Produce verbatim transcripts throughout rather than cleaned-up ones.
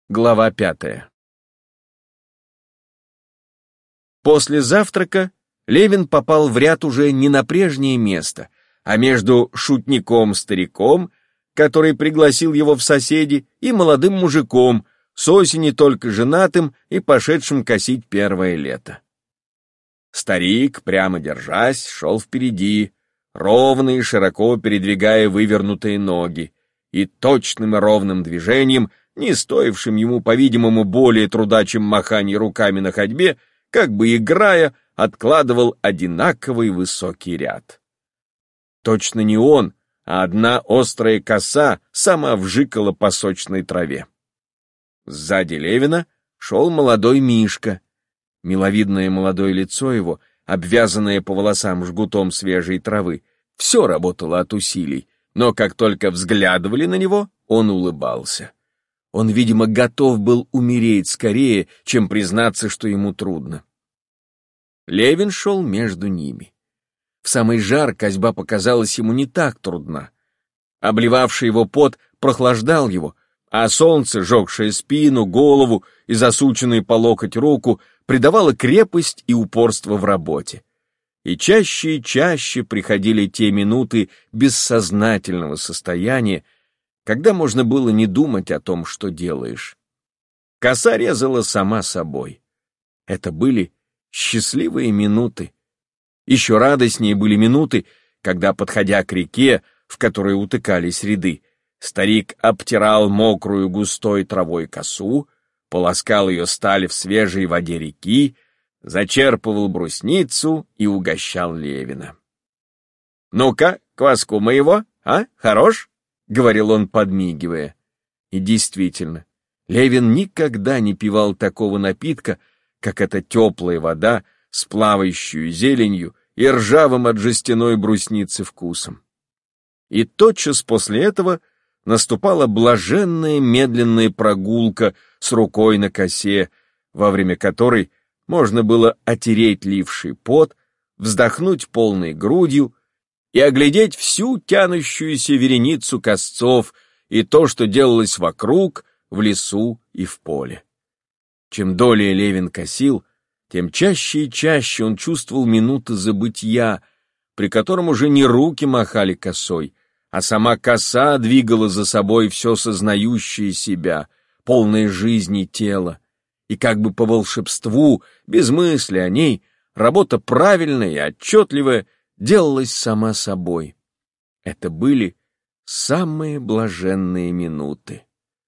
Глава пятая. После завтрака Левин попал в ряд уже не на прежнее место, а между шутником-стариком, который пригласил его в соседи, и молодым мужиком, с осени только женатым и пошедшим косить первое лето. Старик, прямо держась, шел впереди, ровно и широко передвигая вывернутые ноги, и точным и ровным движением, не стоившим ему, по-видимому, более труда, чем махание руками на ходьбе, как бы играя, откладывал одинаковый высокий ряд. Точно не он, а одна острая коса сама вжикала по сочной траве. Сзади Левина шел молодой Мишка. Миловидное молодое лицо его, обвязанное по волосам жгутом свежей травы, все работало от усилий, но как только взглядывали на него, он улыбался. Он, видимо, готов был умереть скорее, чем признаться, что ему трудно. Левин шел между ними. В самый жар косьба показалась ему не так трудна. Обливавший его пот прохлаждал его, а солнце, жегшее спину, голову и засученную по локоть руку, придавало крепость и упорство в работе. И чаще и чаще приходили те минуты бессознательного состояния, когда можно было не думать о том, что делаешь. Коса резала сама собой. Это были счастливые минуты. Еще радостнее были минуты, когда, подходя к реке, в которой утыкались ряды, старик обтирал мокрую густой травой косу, полоскал ее сталь в свежей воде реки, зачерпывал брусницу и угощал Левина. «Ну-ка, кваску моего, а, хорош?» — говорил он, подмигивая. И действительно, Левин никогда не пивал такого напитка, как эта теплая вода с плавающей зеленью и ржавым от жестяной брусницы вкусом. И тотчас после этого наступала блаженная медленная прогулка с рукой на косе, во время которой можно было отереть ливший пот, вздохнуть полной грудью и оглядеть всю тянущуюся вереницу косцов и то, что делалось вокруг, в лесу и в поле. Чем долее Левин косил, тем чаще и чаще он чувствовал минуты забытья, при котором уже не руки махали косой, а сама коса двигала за собой все сознающее себя, полное жизни тело, и как бы по волшебству, без мысли о ней, работа правильная и отчетливая делалась сама собой. Это были самые блаженные минуты.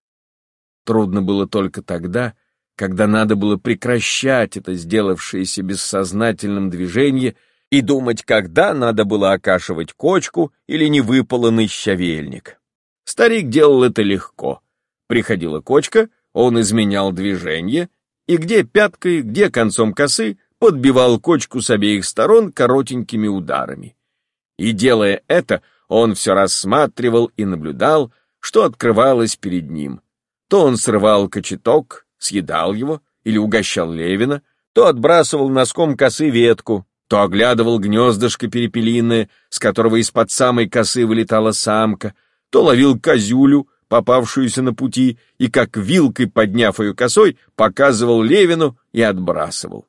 Трудно было только тогда, когда надо было прекращать это сделавшееся бессознательным движение и думать, когда надо было окашивать кочку или невыпаланный щавельник. Старик делал это легко. Приходила кочка, он изменял движение, и где пяткой, где концом косы подбивал кочку с обеих сторон коротенькими ударами. И, делая это, он все рассматривал и наблюдал, что открывалось перед ним. То он срывал кочеток, съедал его или угощал Левина, то отбрасывал носком косы ветку, то оглядывал гнездышко перепелиное, с которого из-под самой косы вылетала самка, то ловил козюлю, попавшуюся на пути, и как вилкой, подняв ее косой, показывал Левину и отбрасывал.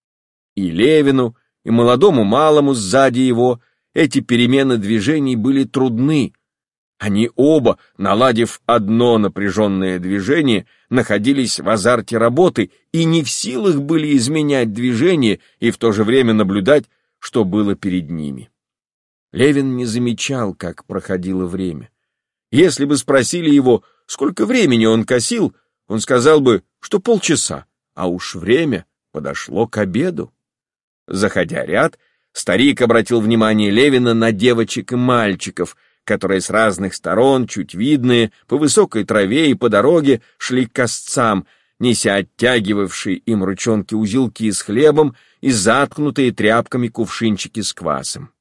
И Левину, и молодому малому сзади его эти перемены движений были трудны. Они оба, наладив одно напряженное движение, находились в азарте работы и не в силах были изменять движение и в то же время наблюдать, что было перед ними. Левин не замечал, как проходило время. Если бы спросили его, сколько времени он косил, он сказал бы, что полчаса, а уж время подошло к обеду. Заходя ряд, старик обратил внимание Левина на девочек и мальчиков, которые с разных сторон, чуть видные, по высокой траве и по дороге шли к косцам, неся оттягивавшие им ручонки-узелки с хлебом и заткнутые тряпками кувшинчики с квасом.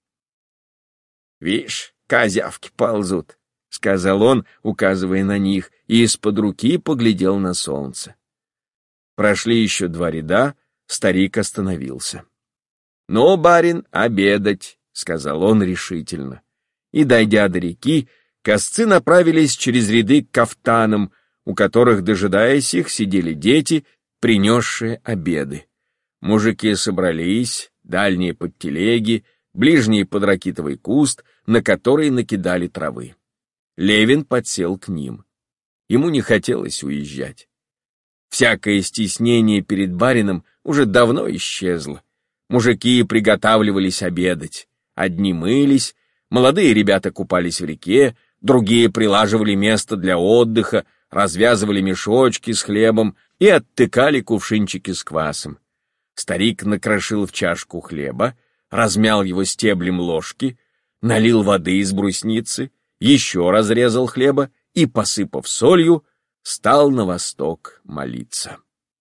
«Вишь, козявки ползут», — сказал он, указывая на них, и из-под руки поглядел на солнце. Прошли еще два ряда, старик остановился. «Ну, барин, обедать», — сказал он решительно. И, дойдя до реки, косцы направились через ряды к кафтанам, у которых, дожидаясь их, сидели дети, принесшие обеды. Мужики собрались, дальние под телеги, ближние под ракитовый куст, на который накидали травы. Левин подсел к ним. Ему не хотелось уезжать. Всякое стеснение перед барином уже давно исчезло. Мужики приготавливались обедать. Одни мылись, молодые ребята купались в реке, другие прилаживали место для отдыха, развязывали мешочки с хлебом и оттыкали кувшинчики с квасом. Старик накрошил в чашку хлеба, размял его стеблем ложки, налил воды из брусницы, еще разрезал хлеба и, посыпав солью, стал на восток молиться.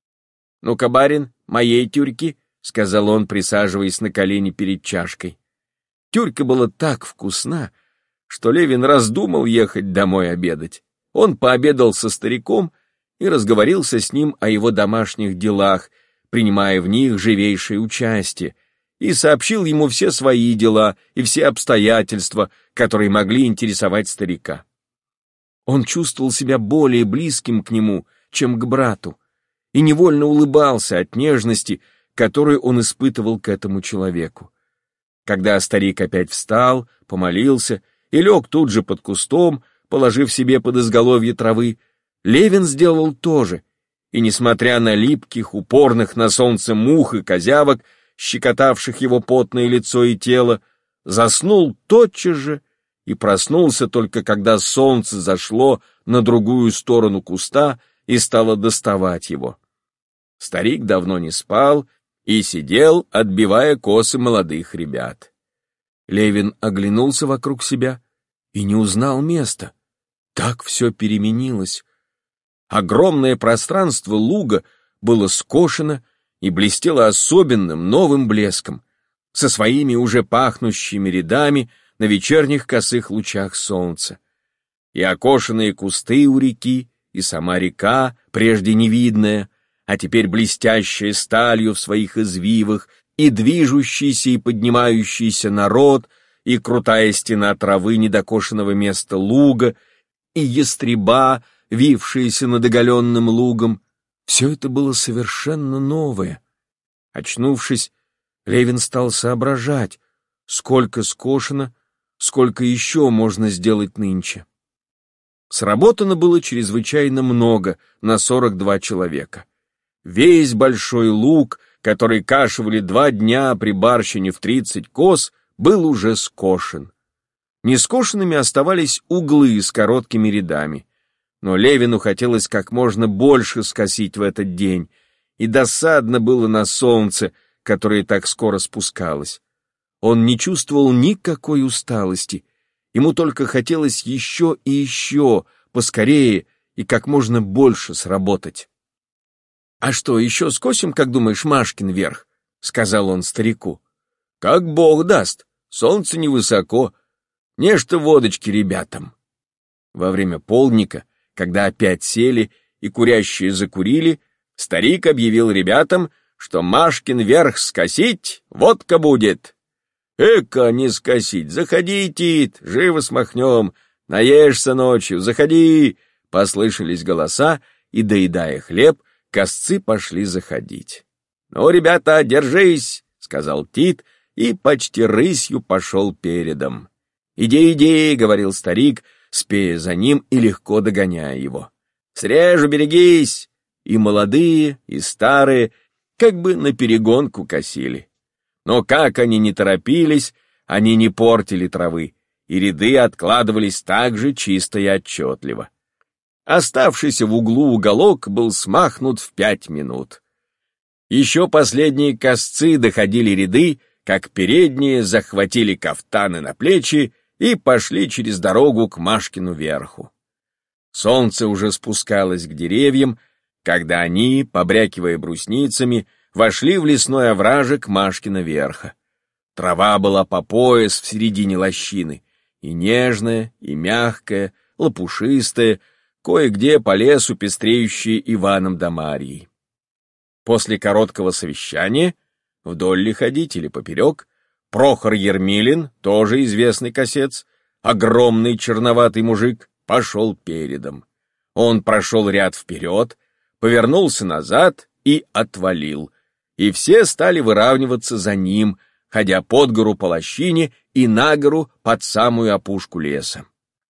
— Ну-ка, барин, моей тюрьки, — сказал он, присаживаясь на колени перед чашкой. Тюрька была так вкусна, что Левин раздумал ехать домой обедать. Он пообедал со стариком и разговорился с ним о его домашних делах, принимая в них живейшее участие, и сообщил ему все свои дела и все обстоятельства, которые могли интересовать старика. Он чувствовал себя более близким к нему, чем к брату, и невольно улыбался от нежности, которую он испытывал к этому человеку. Когда старик опять встал, помолился и лег тут же под кустом, положив себе под изголовье травы, Левин сделал то же, и, несмотря на липких, упорных на солнце мух и козявок, щекотавших его потное лицо и тело, заснул тотчас же и проснулся только когда солнце зашло на другую сторону куста и стало доставать его. Старик давно не спал и сидел, отбивая косы молодых ребят. Левин оглянулся вокруг себя и не узнал места. Так все переменилось. Огромное пространство луга было скошено и блестело особенным новым блеском, со своими уже пахнущими рядами на вечерних косых лучах солнца. И окошенные кусты у реки, и сама река, прежде невидная, а теперь блестящая сталью в своих извивах, и движущийся и поднимающийся народ, и крутая стена травы недокошенного места луга, и ястреба, вившиеся над оголенным лугом, все это было совершенно новое. Очнувшись, Левин стал соображать, сколько скошено, сколько еще можно сделать нынче. Сработано было чрезвычайно много, на сорок два человека. Весь большой луг, который кашивали два дня при барщине в тридцать коз, был уже скошен. Нескошенными оставались углы с короткими рядами. Но Левину хотелось как можно больше скосить в этот день, и досадно было на солнце, которое так скоро спускалось. Он не чувствовал никакой усталости, ему только хотелось еще и еще, поскорее и как можно больше сработать. — А что, еще скосим, как думаешь, Машкин верх? — сказал он старику. — Как бог даст, солнце невысоко, нечто водочки ребятам. Во время полдника, когда опять сели и курящие закурили, старик объявил ребятам, что Машкин верх скосить, водка будет. Эка не скосить, заходи, Тит, живо смахнем, наешься ночью, заходи. Послышались голоса, и, доедая хлеб, косцы пошли заходить. Ну, ребята, держись, сказал Тит, и почти рысью пошел передом. Иди, иди, говорил старик, спея за ним и легко догоняя его. Срежу, берегись. И молодые, и старые как бы наперегонку косили. Но как они не торопились, они не портили травы, и ряды откладывались так же чисто и отчетливо. Оставшийся в углу уголок был смахнут в пять минут. Еще последние косцы доходили ряды, как передние захватили кафтаны на плечи и пошли через дорогу к Машкину верху. Солнце уже спускалось к деревьям, когда они, побрякивая брусницами, вошли в лесной овражек Машкина верха. Трава была по пояс в середине лощины, и нежная, и мягкая, лопушистая, кое-где по лесу пестреющая Иваном да Марьей. После короткого совещания, вдоль ли ходить или поперек, Прохор Ермилин, тоже известный косец, огромный черноватый мужик, пошел передом. Он прошел ряд вперед, повернулся назад и отвалил, и все стали выравниваться за ним, ходя под гору по лощине и на гору под самую опушку леса.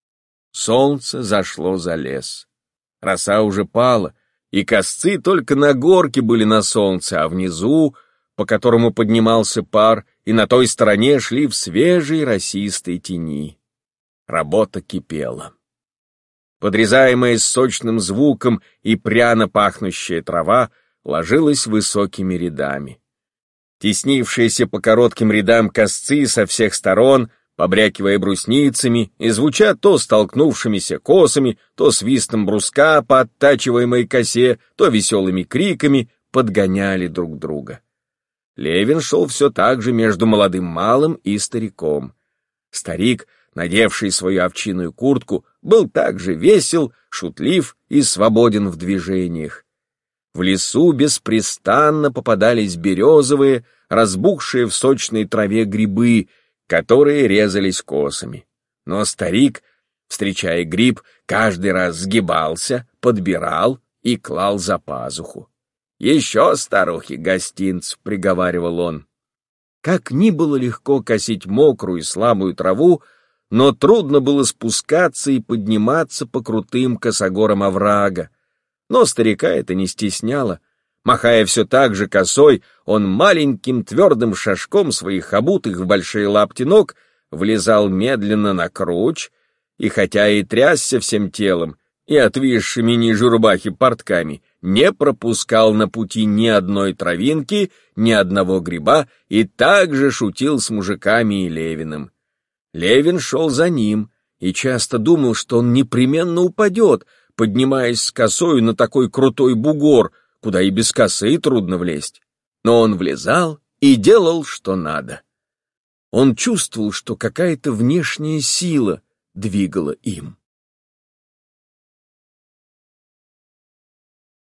Солнце зашло за лес. Роса уже пала, и косцы только на горке были на солнце, а внизу, по которому поднимался пар, и на той стороне шли в свежей росистой тени. Работа кипела. Подрезаемая с сочным звуком и пряно пахнущая трава ложилась высокими рядами. Теснившиеся по коротким рядам косцы со всех сторон, побрякивая брусницами и звуча то столкнувшимися косами, то свистом бруска по оттачиваемой косе, то веселыми криками, подгоняли друг друга. Левин шел все так же между молодым малым и стариком. Старик, надевший свою овчинную куртку, был также весел, шутлив и свободен в движениях. В лесу беспрестанно попадались березовые, разбухшие в сочной траве грибы, которые резались косами. Но старик, встречая гриб, каждый раз сгибался, подбирал и клал за пазуху. «Еще, старухи, гостинц», — приговаривал он. Как ни было легко косить мокрую и слабую траву, но трудно было спускаться и подниматься по крутым косогорам оврага. Но старика это не стесняло. Махая все так же косой, он маленьким твердым шажком своих обутых в большие лапти ног влезал медленно на круч, и хотя и трясся всем телом, и отвисшими ниже рубахи портками, не пропускал на пути ни одной травинки, ни одного гриба, и также шутил с мужиками и Левиным. Левин шел за ним и часто думал, что он непременно упадет, поднимаясь с косою на такой крутой бугор, куда и без косы трудно влезть. Но он влезал и делал, что надо. Он чувствовал, что какая-то внешняя сила двигала им.